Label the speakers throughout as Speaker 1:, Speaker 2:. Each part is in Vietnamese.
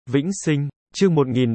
Speaker 1: Vĩnh Sinh, chương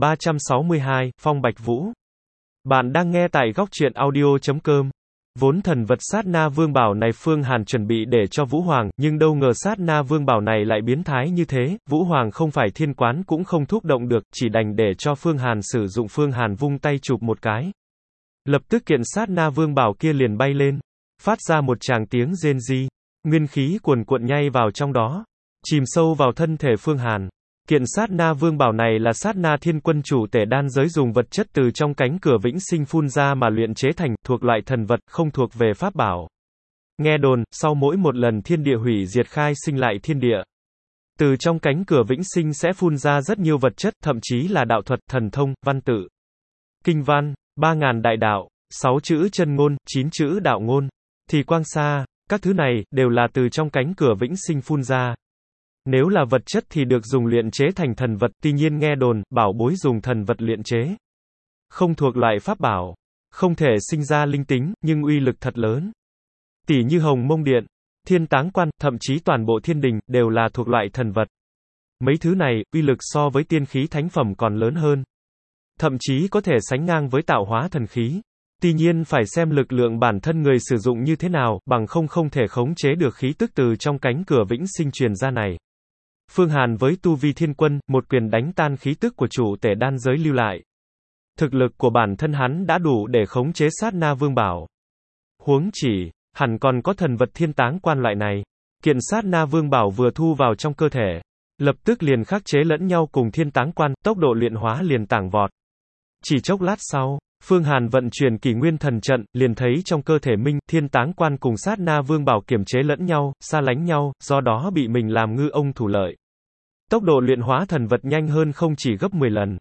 Speaker 1: 1362, Phong Bạch Vũ. Bạn đang nghe tại góc truyện audio.com. Vốn thần vật sát na vương bảo này Phương Hàn chuẩn bị để cho Vũ Hoàng, nhưng đâu ngờ sát na vương bảo này lại biến thái như thế, Vũ Hoàng không phải thiên quán cũng không thúc động được, chỉ đành để cho Phương Hàn sử dụng. Phương Hàn vung tay chụp một cái. Lập tức kiện sát na vương bảo kia liền bay lên, phát ra một tràng tiếng rên ri, nguyên khí cuồn cuộn nhay vào trong đó, chìm sâu vào thân thể Phương Hàn. Kiện sát na vương bảo này là sát na thiên quân chủ tể đan giới dùng vật chất từ trong cánh cửa vĩnh sinh phun ra mà luyện chế thành, thuộc loại thần vật, không thuộc về pháp bảo. Nghe đồn, sau mỗi một lần thiên địa hủy diệt khai sinh lại thiên địa, từ trong cánh cửa vĩnh sinh sẽ phun ra rất nhiều vật chất, thậm chí là đạo thuật, thần thông, văn tự, kinh văn, 3.000 đại đạo, 6 chữ chân ngôn, 9 chữ đạo ngôn, thì quang xa, các thứ này, đều là từ trong cánh cửa vĩnh sinh phun ra. Nếu là vật chất thì được dùng luyện chế thành thần vật, tuy nhiên nghe đồn, bảo bối dùng thần vật luyện chế, không thuộc loại pháp bảo, không thể sinh ra linh tính, nhưng uy lực thật lớn. Tỷ như Hồng Mông Điện, Thiên Táng Quan, thậm chí toàn bộ thiên đình, đều là thuộc loại thần vật. Mấy thứ này, uy lực so với tiên khí thánh phẩm còn lớn hơn. Thậm chí có thể sánh ngang với tạo hóa thần khí. Tuy nhiên phải xem lực lượng bản thân người sử dụng như thế nào, bằng không thể khống chế được khí tức từ trong cánh cửa vĩnh sinh truyền ra này. Phương Hàn với tu vi thiên quân, một quyền đánh tan khí tức của chủ tể đan giới lưu lại. Thực lực của bản thân hắn đã đủ để khống chế sát na vương bảo. Huống chỉ, hẳn còn có thần vật thiên táng quan loại này. Kiện sát na vương bảo vừa thu vào trong cơ thể, lập tức liền khắc chế lẫn nhau cùng thiên táng quan, tốc độ luyện hóa liền tảng vọt. Chỉ chốc lát sau, Phương Hàn vận chuyển kỷ nguyên thần trận, liền thấy trong cơ thể Minh, thiên táng quan cùng sát na vương bảo kiềm chế lẫn nhau, xa lánh nhau, do đó bị mình làm ngư ông thủ lợi. Tốc độ luyện hóa thần vật nhanh hơn không chỉ gấp 10 lần.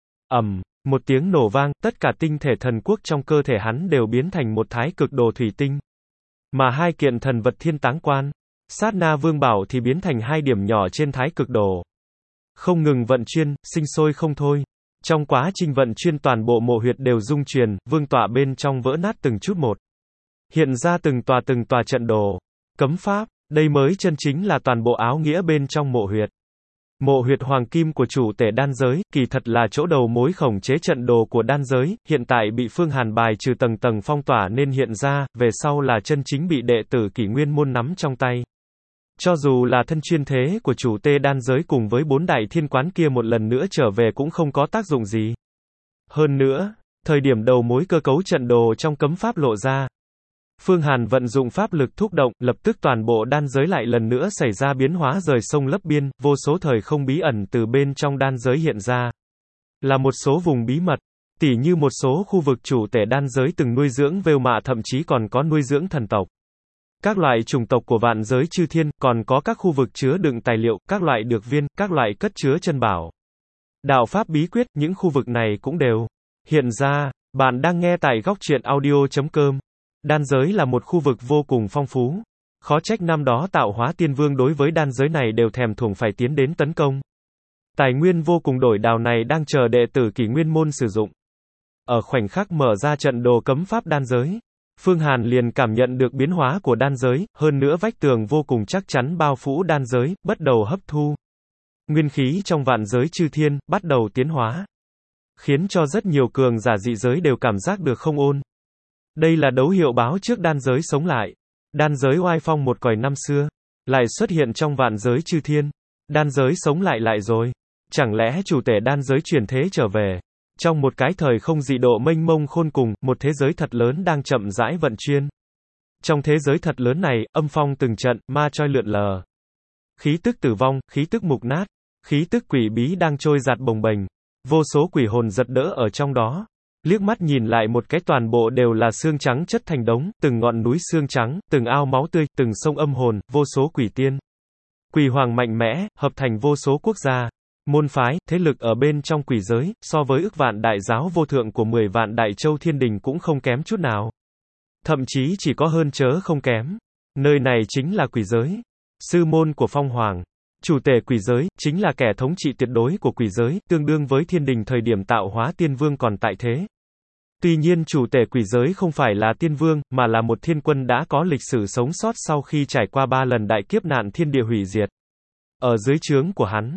Speaker 1: Một tiếng nổ vang, tất cả tinh thể thần quốc trong cơ thể hắn đều biến thành một thái cực đồ thủy tinh. Mà hai kiện thần vật thiên táng quan, sát na vương bảo thì biến thành hai điểm nhỏ trên thái cực đồ. Không ngừng vận chuyên, sinh sôi không thôi. Trong quá trình vận chuyên toàn bộ mộ huyệt đều rung truyền, vương tọa bên trong vỡ nát từng chút một. Hiện ra từng tòa trận đồ, cấm pháp, đây mới chân chính là toàn bộ áo nghĩa bên trong mộ huyệt. Mộ huyệt hoàng kim của chủ tể đan giới, kỳ thật là chỗ đầu mối khống chế trận đồ của đan giới, hiện tại bị Phương Hàn bài trừ tầng phong tỏa nên hiện ra, về sau là chân chính bị đệ tử kỷ nguyên môn nắm trong tay. Cho dù là thân chuyên thế của chủ tê đan giới cùng với 4 đại thiên quán kia một lần nữa trở về cũng không có tác dụng gì. Hơn nữa, thời điểm đầu mối cơ cấu trận đồ trong cấm pháp lộ ra, Phương Hàn vận dụng pháp lực thúc động, lập tức toàn bộ đan giới lại lần nữa xảy ra biến hóa rời sông lấp biên, vô số thời không bí ẩn từ bên trong đan giới hiện ra. Là một số vùng bí mật, tỉ như một số khu vực chủ tể đan giới từng nuôi dưỡng vêu mạ thậm chí còn có nuôi dưỡng thần tộc. Các loại chủng tộc của vạn giới chư thiên, còn có các khu vực chứa đựng tài liệu, các loại dược viên, các loại cất chứa chân bảo, đạo pháp bí quyết, những khu vực này cũng đều hiện ra. Bạn đang nghe tại góc truyện audio.com. Đan giới là một khu vực vô cùng phong phú. Khó trách năm đó tạo hóa tiên vương đối với đan giới này đều thèm thuồng phải tiến đến tấn công. Tài nguyên vô cùng đổi đào này đang chờ đệ tử kỷ nguyên môn sử dụng. Ở khoảnh khắc mở ra trận đồ cấm pháp đan giới, Phương Hàn liền cảm nhận được biến hóa của đan giới, hơn nữa vách tường vô cùng chắc chắn bao phủ đan giới, bắt đầu hấp thu nguyên khí trong vạn giới chư thiên, bắt đầu tiến hóa, khiến cho rất nhiều cường giả dị giới đều cảm giác được không ổn. Đây là dấu hiệu báo trước đan giới sống lại. Đan giới oai phong một cõi năm xưa, lại xuất hiện trong vạn giới chư thiên. Đan giới sống lại rồi. Chẳng lẽ chủ tể đan giới chuyển thế trở về? Trong một cái thời không dị độ mênh mông khôn cùng, một thế giới thật lớn đang chậm rãi vận chuyên. Trong thế giới thật lớn này, âm phong từng trận, ma choi lượn lờ. Khí tức tử vong, khí tức mục nát, khí tức quỷ bí đang trôi giạt bồng bềnh. Vô số quỷ hồn giật đỡ ở trong đó. Liếc mắt nhìn lại một cái toàn bộ đều là xương trắng chất thành đống, từng ngọn núi xương trắng, từng ao máu tươi, từng sông âm hồn, vô số quỷ tiên, quỷ hoàng mạnh mẽ, hợp thành vô số quốc gia, môn phái, thế lực ở bên trong quỷ giới, so với ức vạn đại giáo vô thượng của 10 vạn đại châu thiên đình cũng không kém chút nào. Thậm chí chỉ có hơn chớ không kém. Nơi này chính là quỷ giới. Sư môn của Phong Hoàng, chủ tể quỷ giới, chính là kẻ thống trị tuyệt đối của quỷ giới, tương đương với thiên đình thời điểm tạo hóa tiên vương còn tại thế. Tuy nhiên chủ tể quỷ giới không phải là tiên vương, mà là một thiên quân đã có lịch sử sống sót sau khi trải qua 3 lần đại kiếp nạn thiên địa hủy diệt. Ở dưới trướng của hắn,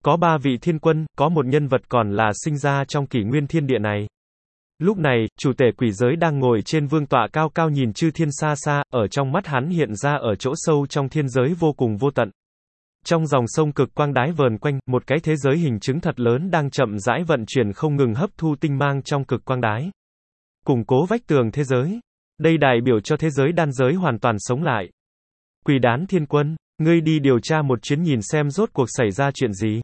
Speaker 1: Có 3 vị thiên quân, có một nhân vật còn là sinh ra trong kỷ nguyên thiên địa này. Lúc này, chủ tể quỷ giới đang ngồi trên vương tọa cao cao nhìn chư thiên xa xa, ở trong mắt hắn hiện ra ở chỗ sâu trong thiên giới vô cùng vô tận. Trong dòng sông cực quang đái vờn quanh, một cái thế giới hình chứng thật lớn đang chậm rãi vận chuyển không ngừng hấp thu tinh mang trong cực quang đái. Củng cố vách tường thế giới. Đây đại biểu cho thế giới đan giới hoàn toàn sống lại. Quỷ đán thiên quân, ngươi đi điều tra một chuyến nhìn xem rốt cuộc xảy ra chuyện gì.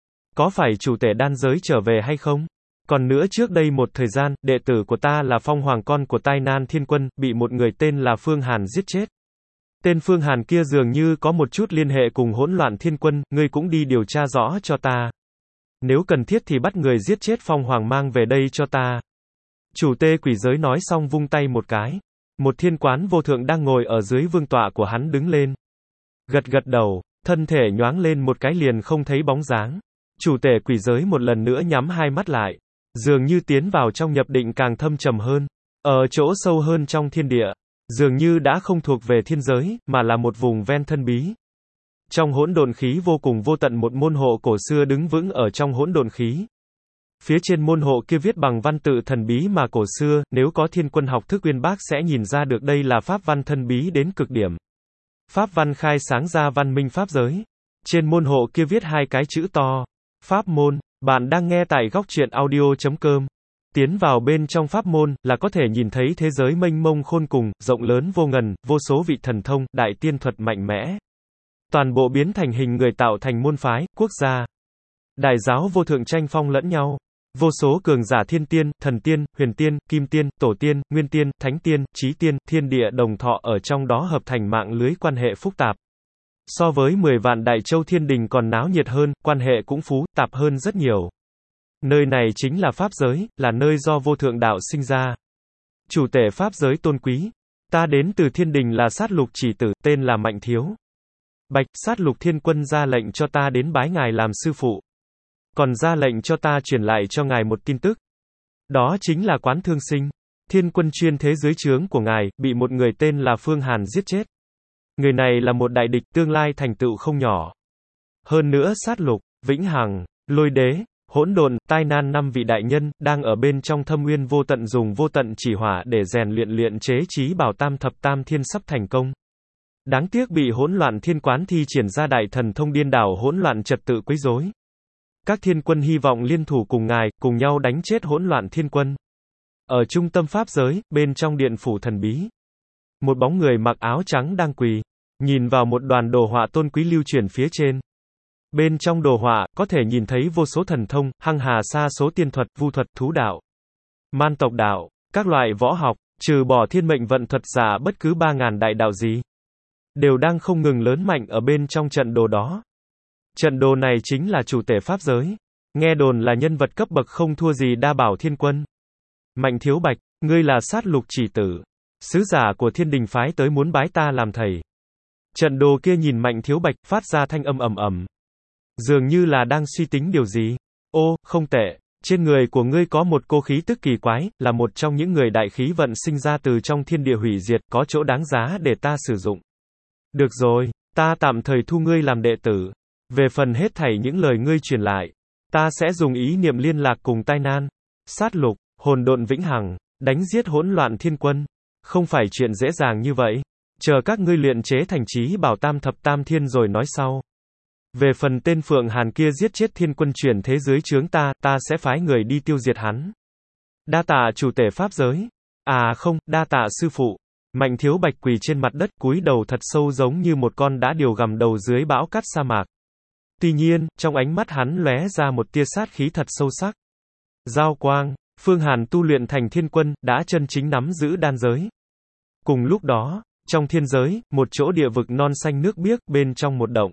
Speaker 1: Có phải chủ tể đan giới trở về hay không? Còn nữa trước đây một thời gian, đệ tử của ta là Phong Hoàng con của Tai Nan Thiên Quân, bị một người tên là Phương Hàn giết chết. Tên Phương Hàn kia dường như có một chút liên hệ cùng hỗn loạn thiên quân, ngươi cũng đi điều tra rõ cho ta. Nếu cần thiết thì bắt người giết chết Phong Hoàng mang về đây cho ta. Chủ tê quỷ giới nói xong vung tay một cái. Một thiên quán vô thượng đang ngồi ở dưới vương tọa của hắn đứng lên. Gật gật đầu, thân thể nhoáng lên một cái liền không thấy bóng dáng. Chủ tể quỷ giới một lần nữa nhắm hai mắt lại. Dường như tiến vào trong nhập định càng thâm trầm hơn. Ở chỗ sâu hơn trong thiên địa. Dường như đã không thuộc về thiên giới, mà là một vùng ven thân bí. Trong hỗn độn khí vô cùng vô tận một môn hộ cổ xưa đứng vững ở trong hỗn độn khí. Phía trên môn hộ kia viết bằng văn tự thần bí mà cổ xưa, nếu có thiên quân học thức uyên bác sẽ nhìn ra được đây là pháp văn thân bí đến cực điểm. Pháp văn khai sáng ra văn minh pháp giới. Trên môn hộ kia viết hai cái chữ to. Pháp môn. Bạn đang nghe tại góc truyện audio.com. Tiến vào bên trong pháp môn, là có thể nhìn thấy thế giới mênh mông khôn cùng, rộng lớn vô ngần, vô số vị thần thông, đại tiên thuật mạnh mẽ. Toàn bộ biến thành hình người tạo thành môn phái, quốc gia. Đại giáo vô thượng tranh phong lẫn nhau. Vô số cường giả thiên tiên, thần tiên, huyền tiên, kim tiên, tổ tiên, nguyên tiên, thánh tiên, chí tiên, thiên địa đồng thọ ở trong đó hợp thành mạng lưới quan hệ phức tạp. So với 10 vạn đại châu thiên đình còn náo nhiệt hơn, quan hệ cũng phức tạp hơn rất nhiều. Nơi này chính là pháp giới, là nơi do vô thượng đạo sinh ra. Chủ tể pháp giới tôn quý. Ta đến từ thiên đình là sát lục chỉ tử, tên là Mạnh Thiếu. Bạch, sát lục thiên quân ra lệnh cho ta đến bái ngài làm sư phụ. Còn ra lệnh cho ta truyền lại cho ngài một tin tức. Đó chính là Quán Thương Sinh. Thiên quân chuyên thế dưới trướng của ngài, bị một người tên là Phương Hàn giết chết. Người này là một đại địch, tương lai thành tựu không nhỏ. Hơn nữa sát lục, vĩnh hằng, lôi đế, hỗn độn, tai nan 5 vị đại nhân, đang ở bên trong thâm uyên vô tận dùng vô tận chỉ hỏa để rèn luyện chế trí bảo tam thập tam thiên sắp thành công. Đáng tiếc bị hỗn loạn thiên quán thi triển ra đại thần thông điên đảo hỗn loạn trật tự quấy rối. Các thiên quân hy vọng liên thủ cùng ngài, cùng nhau đánh chết hỗn loạn thiên quân. Ở trung tâm pháp giới, bên trong điện phủ thần bí. Một bóng người mặc áo trắng đang quỳ, nhìn vào một đoàn đồ họa tôn quý lưu truyền phía trên. Bên trong đồ họa, có thể nhìn thấy vô số thần thông, hăng hà sa số tiên thuật, vu thuật, thú đạo, man tộc đạo, các loại võ học, trừ bỏ thiên mệnh vận thuật giả bất cứ 3.000 đại đạo gì. Đều đang không ngừng lớn mạnh ở bên trong trận đồ đó. Trận đồ này chính là chủ tể pháp giới. Nghe đồn là nhân vật cấp bậc không thua gì đa bảo thiên quân. Mạnh Thiếu Bạch, ngươi là sát lục chỉ tử. Sứ giả của thiên đình phái tới muốn bái ta làm thầy. Trận đồ kia nhìn Mạnh Thiếu Bạch, phát ra thanh âm ầm ầm. Dường như là đang suy tính điều gì. Ô, không tệ. Trên người của ngươi có một cô khí tức kỳ quái, là một trong những người đại khí vận sinh ra từ trong thiên địa hủy diệt, có chỗ đáng giá để ta sử dụng. Được rồi, ta tạm thời thu ngươi làm đệ tử. Về phần hết thảy những lời ngươi truyền lại, ta sẽ dùng ý niệm liên lạc cùng tai nan, sát lục, hồn độn vĩnh hằng, đánh giết hỗn loạn thiên quân. Không phải chuyện dễ dàng như vậy. Chờ các ngươi luyện chế thành trí bảo tam thập tam thiên rồi nói sau. Về phần tên Phượng Hàn kia giết chết thiên quân chuyển thế dưới trướng ta sẽ phái người đi tiêu diệt hắn. Đa tạ chủ tể pháp giới. À không, đa tạ sư phụ. Mạnh Thiếu Bạch quỳ trên mặt đất cúi đầu thật sâu giống như một con đã điều gầm đầu dưới bão cát sa mạc. Tuy nhiên, trong ánh mắt hắn lóe ra một tia sát khí thật sâu sắc. Giao quang, Phương Hàn tu luyện thành thiên quân, đã chân chính nắm giữ đan giới. Cùng lúc đó, trong thiên giới, một chỗ địa vực non xanh nước biếc, bên trong một động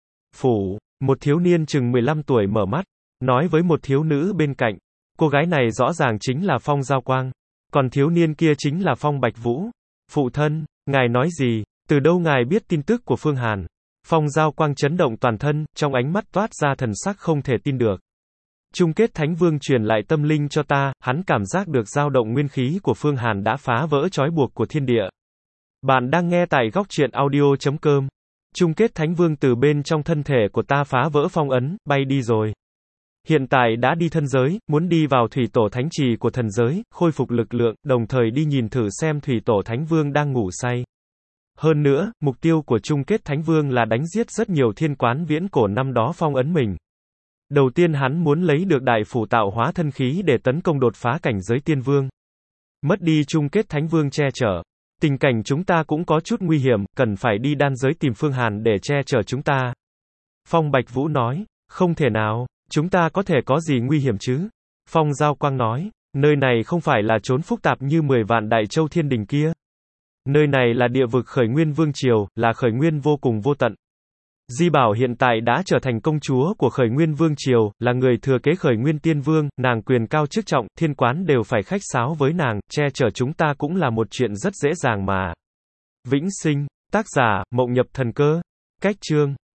Speaker 1: phủ, một thiếu niên chừng 15 tuổi mở mắt, nói với một thiếu nữ bên cạnh. Cô gái này rõ ràng chính là Phong Giao Quang, còn thiếu niên kia chính là Phong Bạch Vũ. Phụ thân, ngài nói gì? Từ đâu ngài biết tin tức của Phương Hàn? Phong Giao Quang chấn động toàn thân, trong ánh mắt toát ra thần sắc không thể tin được. Chung kết Thánh Vương truyền lại tâm linh cho ta, hắn cảm giác được dao động nguyên khí của Phương Hàn đã phá vỡ trói buộc của thiên địa. Bạn đang nghe tại góc truyện audio.com. Chung kết Thánh Vương từ bên trong thân thể của ta phá vỡ phong ấn, bay đi rồi. Hiện tại đã đi thân giới, muốn đi vào thủy tổ thánh trì của thần giới, khôi phục lực lượng, đồng thời đi nhìn thử xem thủy tổ thánh vương đang ngủ say. Hơn nữa, mục tiêu của chung kết thánh vương là đánh giết rất nhiều thiên quán viễn cổ năm đó phong ấn mình. Đầu tiên hắn muốn lấy được đại phủ tạo hóa thân khí để tấn công đột phá cảnh giới tiên vương. Mất đi chung kết thánh vương che chở. Tình cảnh chúng ta cũng có chút nguy hiểm, cần phải đi đan giới tìm Phương Hàn để che chở chúng ta. Phong Bạch Vũ nói, không thể nào, chúng ta có thể có gì nguy hiểm chứ? Phong Giao Quang nói, nơi này không phải là chốn phức tạp như 10 vạn đại châu thiên đình kia. Nơi này là địa vực khởi nguyên vương triều, là khởi nguyên vô cùng vô tận. Di Bảo hiện tại đã trở thành công chúa của khởi nguyên vương triều, là người thừa kế khởi nguyên tiên vương, nàng quyền cao chức trọng, thiên quán đều phải khách sáo với nàng, che chở chúng ta cũng là một chuyện rất dễ dàng mà. Vĩnh sinh, tác giả, Mộng Nhập Thần Cơ, cách chương.